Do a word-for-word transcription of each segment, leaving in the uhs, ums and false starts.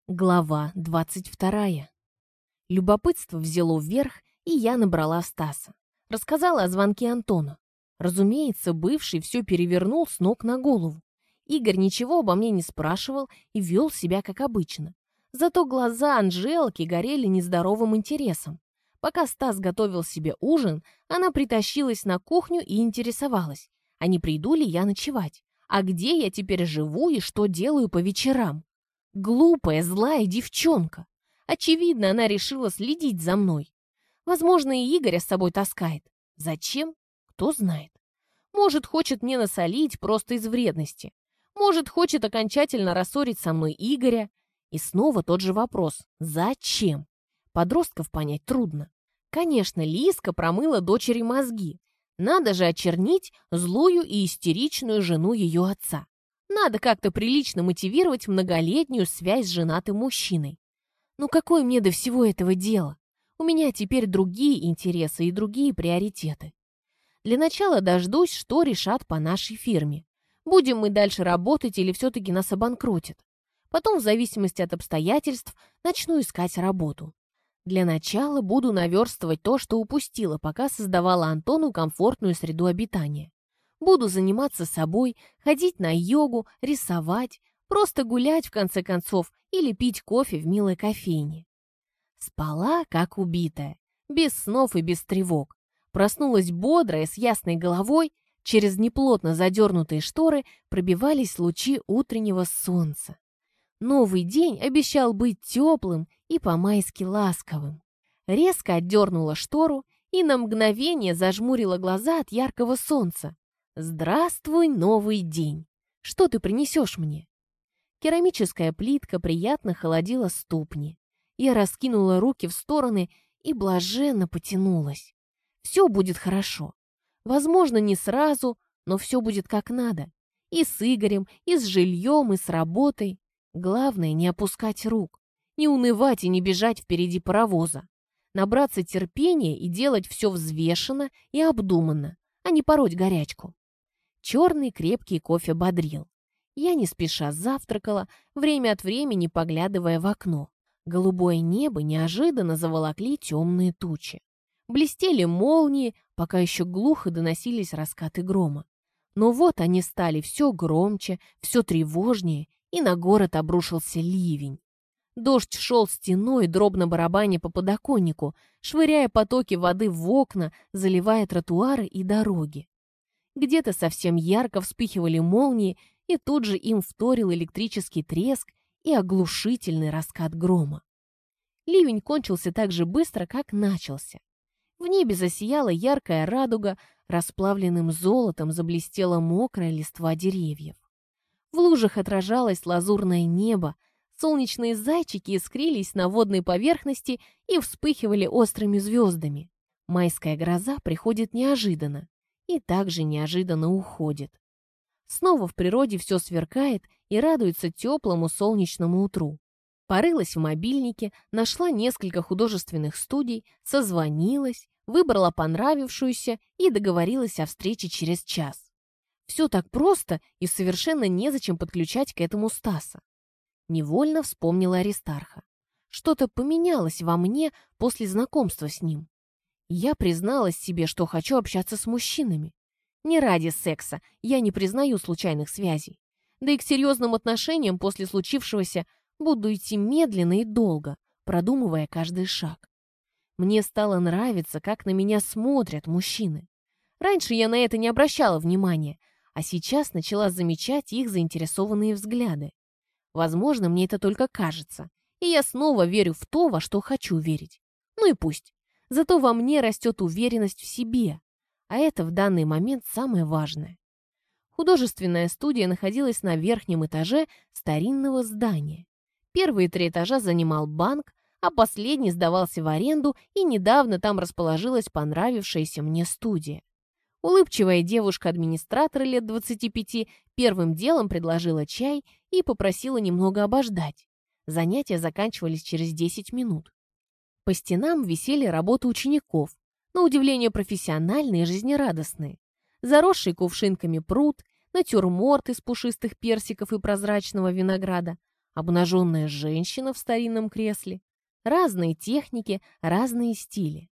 Глава двадцать вторая. Любопытство взяло вверх, и я набрала Стаса. Рассказала о звонке Антона. Разумеется, бывший все перевернул с ног на голову. Игорь ничего обо мне не спрашивал и вел себя как обычно. Зато глаза Анжелки горели нездоровым интересом. Пока Стас готовил себе ужин, она притащилась на кухню и интересовалась, а не приду ли я ночевать, а где я теперь живу и что делаю по вечерам. Глупая, злая девчонка. Очевидно, она решила следить за мной. Возможно, и Игоря с собой таскает. Зачем? Кто знает. Может, хочет мне насолить просто из вредности. Может, хочет окончательно рассорить со мной Игоря. И снова тот же вопрос. Зачем? Подростков понять трудно. Конечно, Лиска промыла дочери мозги. Надо же очернить злую и истеричную жену ее отца. Надо как-то прилично мотивировать многолетнюю связь с женатым мужчиной. Ну какое мне до всего этого дело? У меня теперь другие интересы и другие приоритеты. Для начала дождусь, что решат по нашей фирме. Будем мы дальше работать или все-таки нас обанкротят. Потом, в зависимости от обстоятельств, начну искать работу. Для начала буду наверстывать то, что упустила, пока создавала Антону комфортную среду обитания. Буду заниматься собой, ходить на йогу, рисовать, просто гулять, в конце концов, или пить кофе в милой кофейне. Спала, как убитая, без снов и без тревог. Проснулась бодрая, с ясной головой, через неплотно задернутые шторы пробивались лучи утреннего солнца. Новый день обещал быть теплым и по-майски ласковым. Резко отдернула штору и на мгновение зажмурила глаза от яркого солнца. «Здравствуй, новый день! Что ты принесешь мне?» Керамическая плитка приятно холодила ступни. Я раскинула руки в стороны и блаженно потянулась. Все будет хорошо. Возможно, не сразу, но все будет как надо. И с Игорем, и с жильем, и с работой. Главное, не опускать рук, не унывать и не бежать впереди паровоза. Набраться терпения и делать все взвешенно и обдуманно, а не пороть горячку. Черный крепкий кофе бодрил. Я не спеша завтракала, время от времени поглядывая в окно. Голубое небо неожиданно заволокли темные тучи. Блестели молнии, пока еще глухо доносились раскаты грома. Но вот они стали все громче, все тревожнее, и на город обрушился ливень. Дождь шел стеной, дробно барабаня по подоконнику, швыряя потоки воды в окна, заливая тротуары и дороги. Где-то совсем ярко вспыхивали молнии, и тут же им вторил электрический треск и оглушительный раскат грома. Ливень кончился так же быстро, как начался. В небе засияла яркая радуга, расплавленным золотом заблестела мокрая листва деревьев. В лужах отражалось лазурное небо, солнечные зайчики искрились на водной поверхности и вспыхивали острыми звездами. Майская гроза приходит неожиданно и также неожиданно уходит. Снова в природе все сверкает и радуется теплому солнечному утру. Порылась в мобильнике, нашла несколько художественных студий, созвонилась, выбрала понравившуюся и договорилась о встрече через час. Все так просто и совершенно незачем подключать к этому Стаса. Невольно вспомнила Аристарха. Что-то поменялось во мне после знакомства с ним. Я призналась себе, что хочу общаться с мужчинами. Не ради секса, я не признаю случайных связей. Да и к серьезным отношениям после случившегося буду идти медленно и долго, продумывая каждый шаг. Мне стало нравиться, как на меня смотрят мужчины. Раньше я на это не обращала внимания, а сейчас начала замечать их заинтересованные взгляды. Возможно, мне это только кажется, и я снова верю в то, во что хочу верить. Ну и пусть. Зато во мне растет уверенность в себе, а это в данный момент самое важное. Художественная студия находилась на верхнем этаже старинного здания. Первые три этажа занимал банк, а последний сдавался в аренду, и недавно там расположилась понравившаяся мне студия. Улыбчивая девушка-администратор лет двадцати пяти первым делом предложила чай и попросила немного обождать. Занятия заканчивались через десять минут. По стенам висели работы учеников, на удивление профессиональные и жизнерадостные. Заросший кувшинками пруд, натюрморт из пушистых персиков и прозрачного винограда, обнаженная женщина в старинном кресле. Разные техники, разные стили.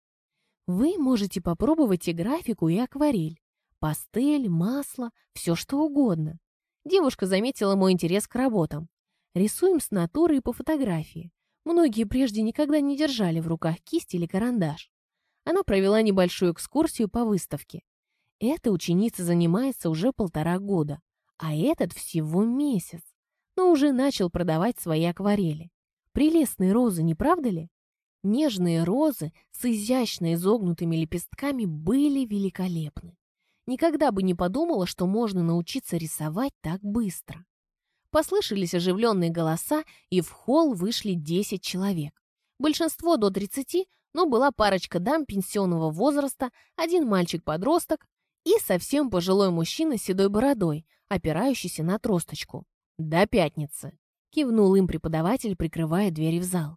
Вы можете попробовать и графику, и акварель. Пастель, масло, все что угодно. Девушка заметила мой интерес к работам. Рисуем с натуры и по фотографии. Многие прежде никогда не держали в руках кисть или карандаш. Она провела небольшую экскурсию по выставке. Эта ученица занимается уже полтора года, а этот всего месяц, но уже начал продавать свои акварели. Прелестные розы, не правда ли? Нежные розы с изящно изогнутыми лепестками были великолепны. Никогда бы не подумала, что можно научиться рисовать так быстро. Послышались оживленные голоса, и в холл вышли десять человек. Большинство до тридцати, но была парочка дам пенсионного возраста, один мальчик-подросток и совсем пожилой мужчина с седой бородой, опирающийся на тросточку. «До пятницы», — кивнул им преподаватель, прикрывая двери в зал.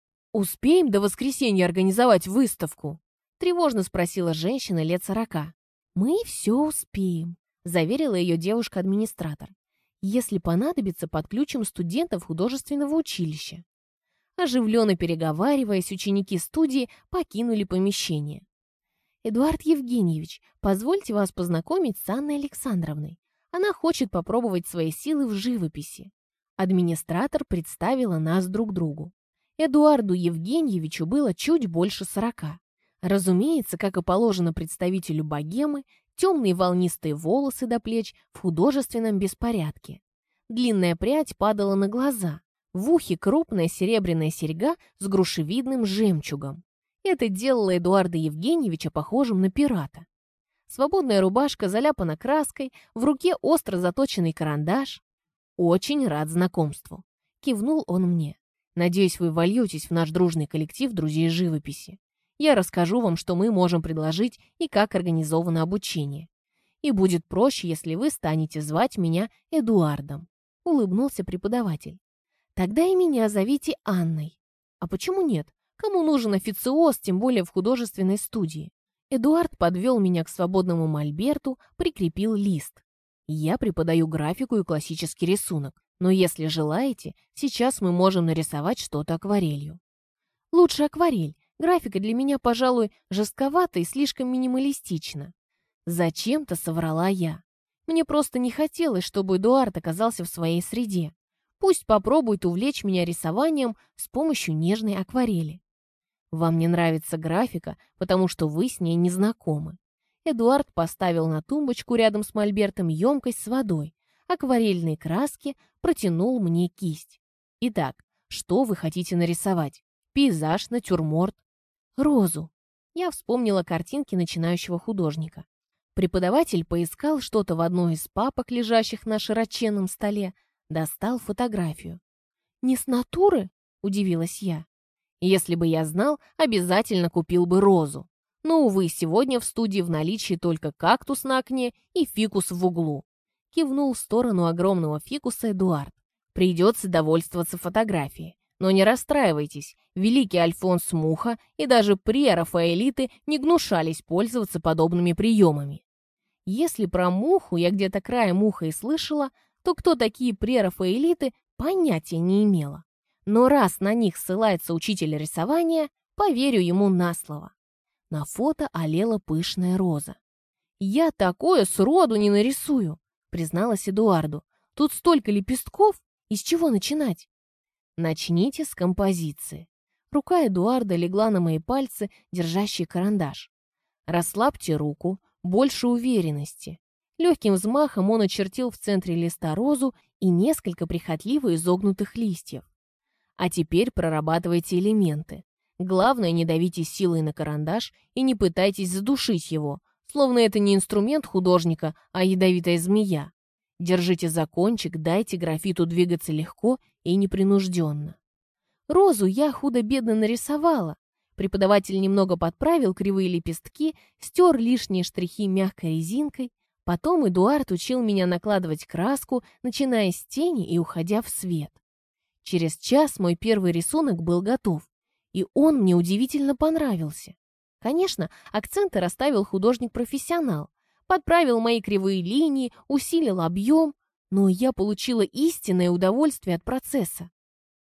«Успеем до воскресенья организовать выставку?» — тревожно спросила женщина лет сорока. «Мы все успеем», — заверила ее девушка-администратор. «Если понадобится, подключим студентов художественного училища». Оживленно переговариваясь, ученики студии покинули помещение. «Эдуард Евгеньевич, позвольте вас познакомить с Анной Александровной. Она хочет попробовать свои силы в живописи». Администратор представила нас друг другу. Эдуарду Евгеньевичу было чуть больше сорока. Разумеется, как и положено представителю богемы, темные волнистые волосы до плеч в художественном беспорядке. Длинная прядь падала на глаза. В ухе крупная серебряная серьга с грушевидным жемчугом. Это делало Эдуарда Евгеньевича похожим на пирата. Свободная рубашка заляпана краской, в руке остро заточенный карандаш. «Очень рад знакомству», — кивнул он мне. «Надеюсь, вы вольетесь в наш дружный коллектив друзей живописи. Я расскажу вам, что мы можем предложить и как организовано обучение. И будет проще, если вы станете звать меня Эдуардом», — улыбнулся преподаватель. «Тогда и меня зовите Анной». «А почему нет? Кому нужен официоз, тем более в художественной студии?» Эдуард подвел меня к свободному мольберту, прикрепил лист. «Я преподаю графику и классический рисунок, но если желаете, сейчас мы можем нарисовать что-то акварелью». «Лучше акварель. Графика для меня, пожалуй, жестковата и слишком минималистична». Зачем-то соврала я. Мне просто не хотелось, чтобы Эдуард оказался в своей среде. Пусть попробует увлечь меня рисованием с помощью нежной акварели. «Вам не нравится графика, потому что вы с ней не знакомы». Эдуард поставил на тумбочку рядом с мольбертом емкость с водой, акварельные краски, протянул мне кисть. «Итак, что вы хотите нарисовать? Пейзаж, натюрморт?» «Розу». Я вспомнила картинки начинающего художника. Преподаватель поискал что-то в одной из папок, лежащих на широченном столе, достал фотографию. «Не с натуры?» — удивилась я. «Если бы я знал, обязательно купил бы розу. Но, увы, сегодня в студии в наличии только кактус на окне и фикус в углу». Кивнул в сторону огромного фикуса Эдуард. «Придется довольствоваться фотографией. Но не расстраивайтесь, великий Альфонс Муха и даже прерафаэлиты не гнушались пользоваться подобными приемами». Если про Муху я где-то краем уха и слышала, то кто такие прерафаэлиты, понятия не имела. Но раз на них ссылается учитель рисования, поверю ему на слово. На фото олела пышная роза. «Я такое сроду не нарисую», — призналась Эдуарду. «Тут столько лепестков, из чего начинать?» «Начните с композиции». Рука Эдуарда легла на мои пальцы, держащие карандаш. «Расслабьте руку, больше уверенности». Легким взмахом он очертил в центре листа розу и несколько прихотливо изогнутых листьев. А теперь прорабатывайте элементы. Главное, не давите силой на карандаш и не пытайтесь задушить его, словно это не инструмент художника, а ядовитая змея. Держите за кончик, дайте графиту двигаться легко и непринужденно. Розу я худо-бедно нарисовала. Преподаватель немного подправил кривые лепестки, стер лишние штрихи мягкой резинкой. Потом Эдуард учил меня накладывать краску, начиная с тени и уходя в свет. Через час мой первый рисунок был готов, и он мне удивительно понравился. Конечно, акценты расставил художник-профессионал, подправил мои кривые линии, усилил объем, но я получила истинное удовольствие от процесса.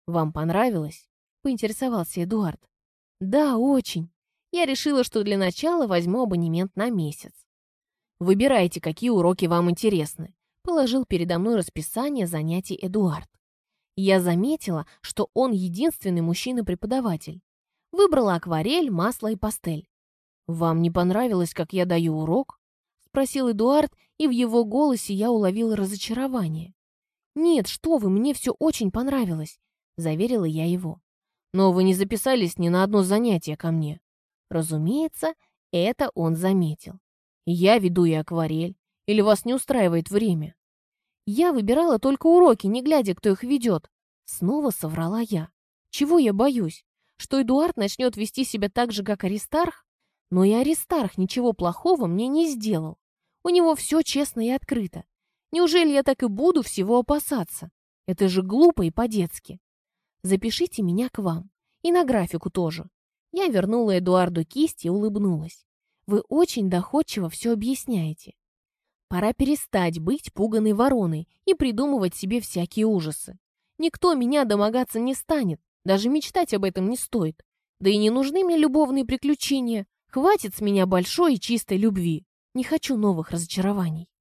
«Вам понравилось?» — поинтересовался Эдуард. «Да, очень. Я решила, что для начала возьму абонемент на месяц». «Выбирайте, какие уроки вам интересны», — положил передо мной расписание занятий Эдуард. Я заметила, что он единственный мужчина-преподаватель. Выбрала акварель, масло и пастель. «Вам не понравилось, как я даю урок?» — спросил Эдуард, и в его голосе я уловила разочарование. «Нет, что вы, мне все очень понравилось», — заверила я его. «Но вы не записались ни на одно занятие ко мне». Разумеется, это он заметил. «Я веду и акварель. Или вас не устраивает время?» «Я выбирала только уроки, не глядя, кто их ведет». Снова соврала я. Чего я боюсь? Что Эдуард начнет вести себя так же, как Аристарх? Но и Аристарх ничего плохого мне не сделал. У него все честно и открыто. Неужели я так и буду всего опасаться? Это же глупо и по-детски. Запишите меня к вам. И на графику тоже. Я вернула Эдуарду кисть и улыбнулась. Вы очень доходчиво все объясняете. Пора перестать быть пуганой вороной и придумывать себе всякие ужасы. Никто меня домогаться не станет, даже мечтать об этом не стоит. Да и не нужны мне любовные приключения. Хватит с меня большой и чистой любви. Не хочу новых разочарований.